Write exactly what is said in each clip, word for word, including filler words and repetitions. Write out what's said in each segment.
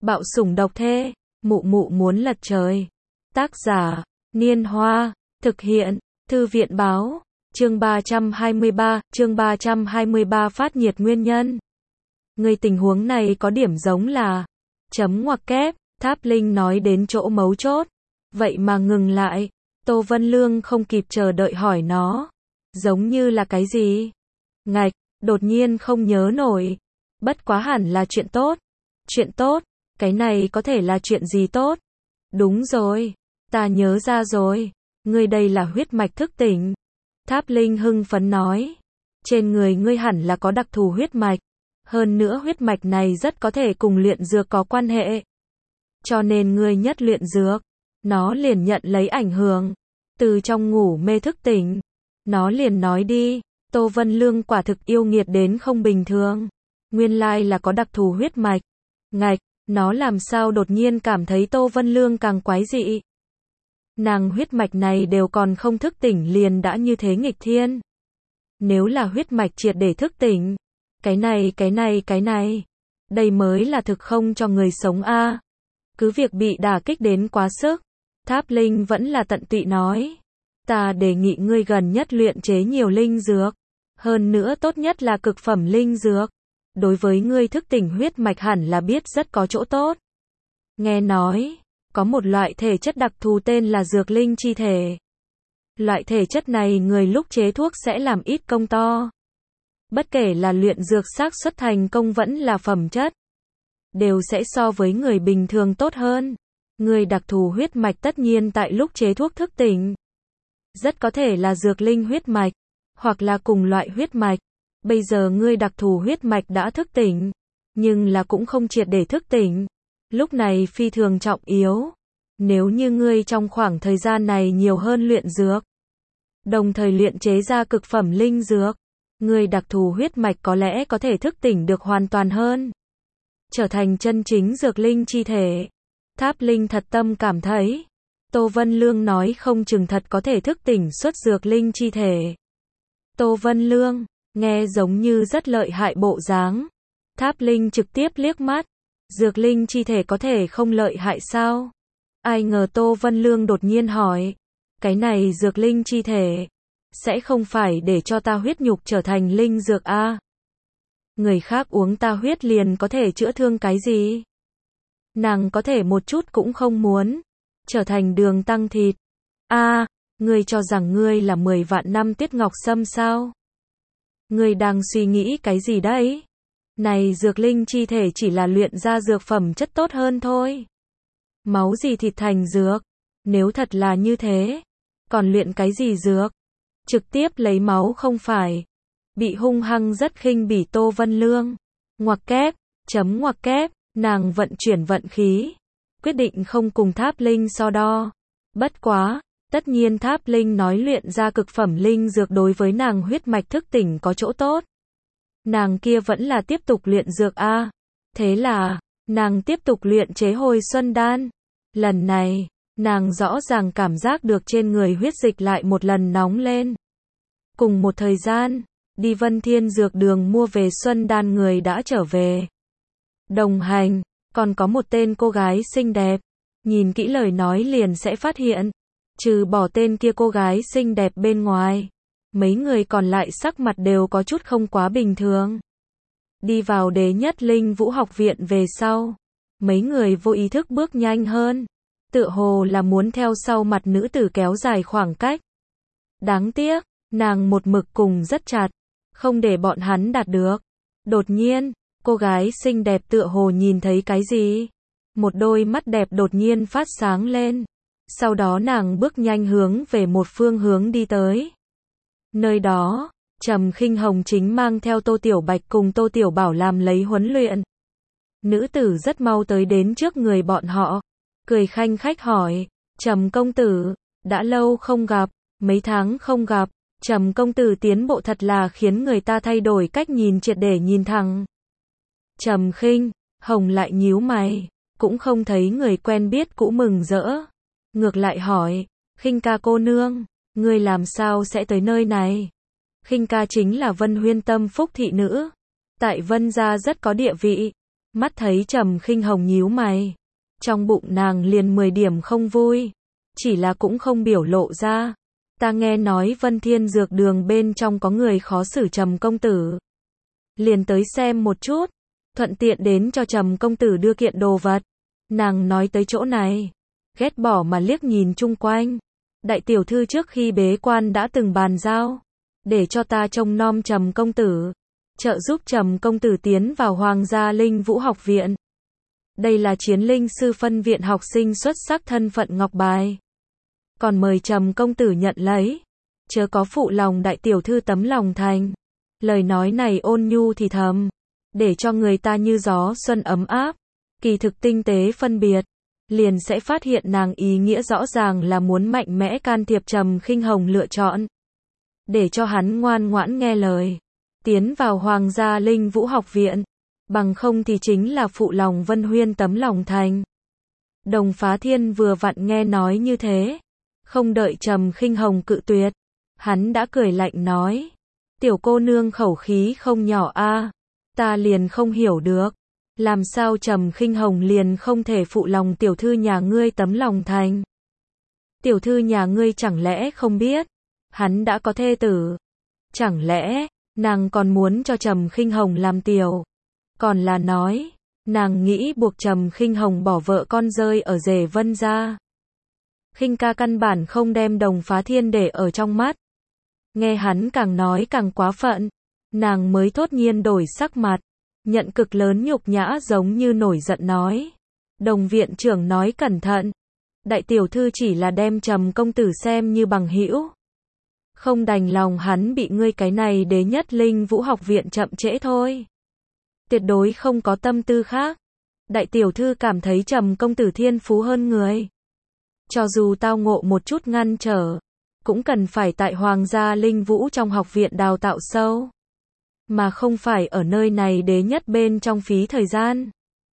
Bạo sủng độc thê, mụ mụ muốn lật trời. Tác giả, Niên Hoa, thực hiện, Thư viện Báo, chương ba trăm hai mươi ba, chương ba trăm hai mươi ba phát nhiệt nguyên nhân. Người tình huống này có điểm giống là, chấm ngoặc kép, Tháp Linh nói đến chỗ mấu chốt. Vậy mà ngừng lại, Tô Vân Lương không kịp chờ đợi hỏi nó. Giống như là cái gì? Ngạch, đột nhiên không nhớ nổi. Bất quá hẳn là chuyện tốt. Chuyện tốt, cái này có thể là chuyện gì tốt? Đúng rồi, ta nhớ ra rồi. Ngươi đây là huyết mạch thức tỉnh. Tháp Linh hưng phấn nói. Trên người ngươi hẳn là có đặc thù huyết mạch. Hơn nữa huyết mạch này rất có thể cùng luyện dược có quan hệ. Cho nên ngươi nhất luyện dược, nó liền nhận lấy ảnh hưởng. Từ trong ngủ mê thức tỉnh. Nó liền nói đi, Tô Vân Lương quả thực yêu nghiệt đến không bình thường. Nguyên lai là có đặc thù huyết mạch. Ngạch, nó làm sao đột nhiên cảm thấy Tô Vân Lương càng quái dị. Nàng huyết mạch này đều còn không thức tỉnh liền đã như thế nghịch thiên. Nếu là huyết mạch triệt để thức tỉnh, cái này cái này cái này, đây mới là thực không cho người sống a. À. Cứ việc bị đả kích đến quá sức, Tháp Linh vẫn là tận tụy nói. Ta đề nghị ngươi gần nhất luyện chế nhiều linh dược. Hơn nữa tốt nhất là cực phẩm linh dược. Đối với ngươi thức tỉnh huyết mạch hẳn là biết rất có chỗ tốt. Nghe nói, có một loại thể chất đặc thù tên là dược linh chi thể. Loại thể chất này người lúc chế thuốc sẽ làm ít công to. Bất kể là luyện dược xác suất thành công vẫn là phẩm chất, đều sẽ so với người bình thường tốt hơn. Người đặc thù huyết mạch tất nhiên tại lúc chế thuốc thức tỉnh. Rất có thể là dược linh huyết mạch, hoặc là cùng loại huyết mạch. Bây giờ ngươi đặc thù huyết mạch đã thức tỉnh, nhưng là cũng không triệt để thức tỉnh. Lúc này phi thường trọng yếu. Nếu như ngươi trong khoảng thời gian này nhiều hơn luyện dược, đồng thời luyện chế ra cực phẩm linh dược, ngươi đặc thù huyết mạch có lẽ có thể thức tỉnh được hoàn toàn hơn. Trở thành chân chính dược linh chi thể. Tháp Linh thật tâm cảm thấy, Tô Vân Lương nói không chừng thật có thể thức tỉnh xuất dược linh chi thể. Tô Vân Lương, nghe giống như rất lợi hại bộ dáng. Tháp Linh trực tiếp liếc mắt. Dược linh chi thể có thể không lợi hại sao? Ai ngờ Tô Vân Lương đột nhiên hỏi. Cái này dược linh chi thể, sẽ không phải để cho ta huyết nhục trở thành linh dược a? À? Người khác uống ta huyết liền có thể chữa thương cái gì? Nàng có thể một chút cũng không muốn. Trở thành đường tăng thịt. A, à, ngươi cho rằng ngươi là mười vạn năm Tiết Ngọc Sâm sao? Ngươi đang suy nghĩ cái gì đấy? Này dược linh chi thể chỉ là luyện ra dược phẩm chất tốt hơn thôi. Máu gì thịt thành dược? Nếu thật là như thế, còn luyện cái gì dược? Trực tiếp lấy máu không phải? Bị hung hăng rất khinh bỉ Tô Vân Lương. Ngoặc kép, chấm ngoặc kép, nàng vận chuyển vận khí. Quyết định không cùng Tháp Linh so đo. Bất quá, tất nhiên Tháp Linh nói luyện ra cực phẩm linh dược đối với nàng huyết mạch thức tỉnh có chỗ tốt. Nàng kia vẫn là tiếp tục luyện dược a. À. Thế là, nàng tiếp tục luyện chế hồi xuân đan. Lần này, nàng rõ ràng cảm giác được trên người huyết dịch lại một lần nóng lên. Cùng một thời gian, đi Vân Thiên Dược Đường mua về xuân đan người đã trở về. Đồng hành, còn có một tên cô gái xinh đẹp. Nhìn kỹ lời nói liền sẽ phát hiện, trừ bỏ tên kia cô gái xinh đẹp bên ngoài, mấy người còn lại sắc mặt đều có chút không quá bình thường. Đi vào Đế Nhất Linh Vũ học viện về sau, mấy người vô ý thức bước nhanh hơn, tựa hồ là muốn theo sau mặt nữ tử kéo dài khoảng cách. Đáng tiếc, nàng một mực cùng rất chặt, không để bọn hắn đạt được. Đột nhiên, cô gái xinh đẹp tựa hồ nhìn thấy cái gì? Một đôi mắt đẹp đột nhiên phát sáng lên. Sau đó nàng bước nhanh hướng về một phương hướng đi tới. Nơi đó, Trầm Khinh Hồng chính mang theo Tô Tiểu Bạch cùng Tô Tiểu Bảo làm lấy huấn luyện. Nữ tử rất mau tới đến trước người bọn họ, cười khanh khách hỏi, Trầm công tử, đã lâu không gặp, mấy tháng không gặp, Trầm công tử tiến bộ thật là khiến người ta thay đổi cách nhìn triệt để nhìn thẳng. Trầm Khinh Hồng lại nhíu mày, cũng không thấy người quen biết cũ mừng rỡ. Ngược lại hỏi, Khinh ca cô nương, ngươi làm sao sẽ tới nơi này? Khinh ca chính là Vân Huyên Tâm phúc thị nữ, tại Vân gia rất có địa vị. Mắt thấy Trầm Khinh Hồng nhíu mày, trong bụng nàng liền mười điểm không vui, chỉ là cũng không biểu lộ ra. Ta nghe nói Vân Thiên Dược Đường bên trong có người khó xử Trầm công tử, liền tới xem một chút, thuận tiện đến cho Trầm công tử đưa kiện đồ vật. Nàng nói tới chỗ này, ghét bỏ mà liếc nhìn chung quanh. Đại tiểu thư trước khi bế quan đã từng bàn giao, để cho ta trông nom Trầm công tử, trợ giúp Trầm công tử tiến vào Hoàng gia Linh Vũ học viện. Đây là chiến linh sư phân viện học sinh xuất sắc thân phận ngọc bài, còn mời Trầm công tử nhận lấy, chớ có phụ lòng đại tiểu thư tấm lòng thành. Lời nói này ôn nhu thì thầm, để cho người ta như gió xuân ấm áp, kỳ thực tinh tế phân biệt, liền sẽ phát hiện nàng ý nghĩa rõ ràng là muốn mạnh mẽ can thiệp Trầm Khinh Hồng lựa chọn, để cho hắn ngoan ngoãn nghe lời, tiến vào Hoàng gia Linh Vũ học viện, bằng không thì chính là phụ lòng Vân Huyên tấm lòng thành. Đồng Phá Thiên vừa vặn nghe nói như thế, không đợi Trầm Khinh Hồng cự tuyệt, hắn đã cười lạnh nói, tiểu cô nương khẩu khí không nhỏ a, ta liền không hiểu được, làm sao Trầm Khinh Hồng liền không thể phụ lòng tiểu thư nhà ngươi tấm lòng thành. Tiểu thư nhà ngươi chẳng lẽ không biết, hắn đã có thê tử, chẳng lẽ nàng còn muốn cho Trầm Khinh Hồng làm tiểu, còn là nói nàng nghĩ buộc Trầm Khinh Hồng bỏ vợ con rơi ở rể Vân gia. Khinh ca căn bản không đem Đồng Phá Thiên để ở trong mắt, nghe hắn càng nói càng quá phận, nàng mới thốt nhiên đổi sắc mặt, nhận cực lớn nhục nhã, giống như nổi giận nói, Đồng viện trưởng nói cẩn thận, đại tiểu thư chỉ là đem Trầm công tử xem như bằng hữu, không đành lòng hắn bị ngươi cái này đế nhất Linh Vũ học viện chậm trễ thôi, tuyệt đối không có tâm tư khác. Đại tiểu thư cảm thấy Trầm công tử thiên phú hơn người, cho dù tao ngộ một chút ngăn trở, cũng cần phải tại Hoàng gia Linh Vũ trong học viện đào tạo sâu, mà không phải ở nơi này đế nhất bên trong phí thời gian.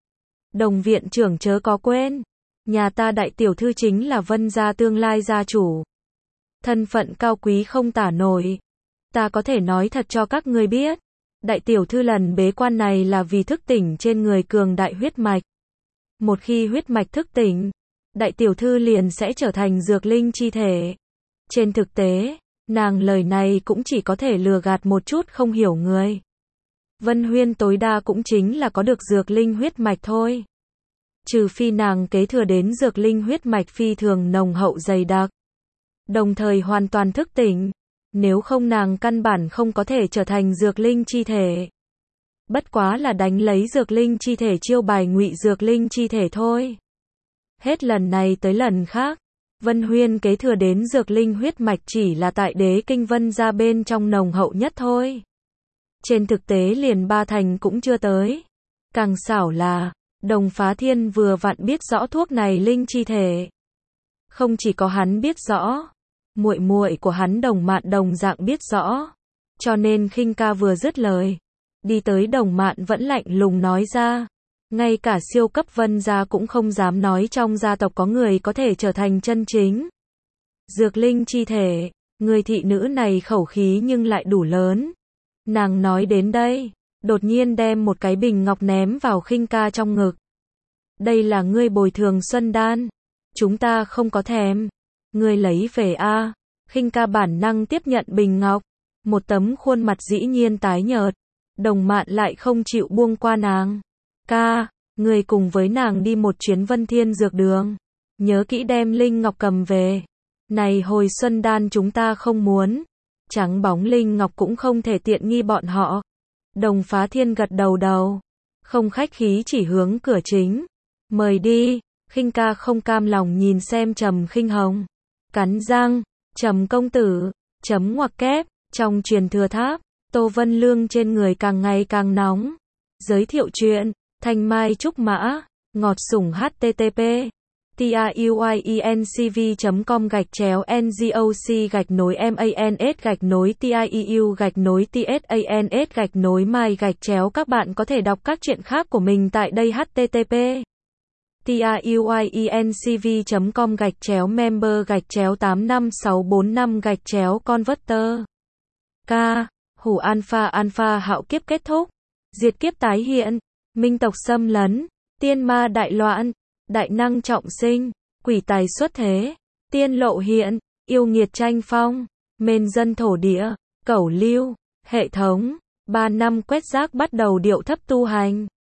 Đồng viện trưởng chớ có quên, nhà ta đại tiểu thư chính là Vân gia tương lai gia chủ, thân phận cao quý không tả nổi. Ta có thể nói thật cho các ngươi biết, đại tiểu thư lần bế quan này là vì thức tỉnh trên người cường đại huyết mạch. Một khi huyết mạch thức tỉnh, đại tiểu thư liền sẽ trở thành dược linh chi thể. Trên thực tế, nàng lời này cũng chỉ có thể lừa gạt một chút không hiểu người. Vân Huyên tối đa cũng chính là có được dược linh huyết mạch thôi. Trừ phi nàng kế thừa đến dược linh huyết mạch phi thường nồng hậu dày đặc, đồng thời hoàn toàn thức tỉnh, nếu không nàng căn bản không có thể trở thành dược linh chi thể. Bất quá là đánh lấy dược linh chi thể chiêu bài ngụy dược linh chi thể thôi. Hết lần này tới lần khác, Vân Huyên kế thừa đến dược linh huyết mạch chỉ là tại đế kinh Vân gia bên trong nồng hậu nhất thôi. Trên thực tế liền ba thành cũng chưa tới. Càng xảo là, Đồng Phá Thiên vừa vặn biết rõ thuốc này linh chi thể. Không chỉ có hắn biết rõ, muội muội của hắn Đồng Mạn đồng dạng biết rõ. Cho nên Khinh ca vừa dứt lời, đi tới Đồng Mạn vẫn lạnh lùng nói ra, ngay cả siêu cấp Vân gia cũng không dám nói trong gia tộc có người có thể trở thành chân chính dược linh chi thể. Người thị nữ này khẩu khí nhưng lại đủ lớn. Nàng nói đến đây, đột nhiên đem một cái bình ngọc ném vào Khinh ca trong ngực. Đây là ngươi bồi thường xuân đan, chúng ta không có thèm, ngươi lấy về a. Khinh ca bản năng tiếp nhận bình ngọc, một tấm khuôn mặt dĩ nhiên tái nhợt. Đồng Mạn lại không chịu buông qua nàng. Ca, người cùng với nàng đi một chuyến Vân Thiên Dược Đường, nhớ kỹ đem linh ngọc cầm về. Này hồi xuân đan chúng ta không muốn, trắng bóng linh ngọc cũng không thể tiện nghi bọn họ. Đồng Phá Thiên gật đầu đầu, không khách khí chỉ hướng cửa chính. Mời đi. Khinh ca không cam lòng nhìn xem Trầm Khinh Hồng, cắn răng, Trầm công tử, chấm ngoặc kép, trong truyền thừa tháp, Tô Vân Lương trên người càng ngày càng nóng. Giới thiệu chuyện, Thanh Mai Trúc Mã, ngọt sủng http tiuyencv chấm com gạch chéo ngoc gạch nối mans gạch nối tieu gạch nối tsans gạch nối mai gạch chéo. Các bạn có thể đọc các truyện khác của mình tại đây http tiuyencv chấm com gạch chéo member gạch chéo tám năm sáu bốn năm gạch chéo converter. K. Hủ alpha alpha hạo kiếp kết thúc, diệt kiếp tái hiện. minh tộc xâm lấn, tiên ma đại loạn, đại năng trọng sinh, quỷ tài xuất thế, tiên lộ hiện, yêu nghiệt tranh phong, mên dân thổ địa, cẩu lưu, hệ thống, ba năm quét rác bắt đầu điệu thấp tu hành.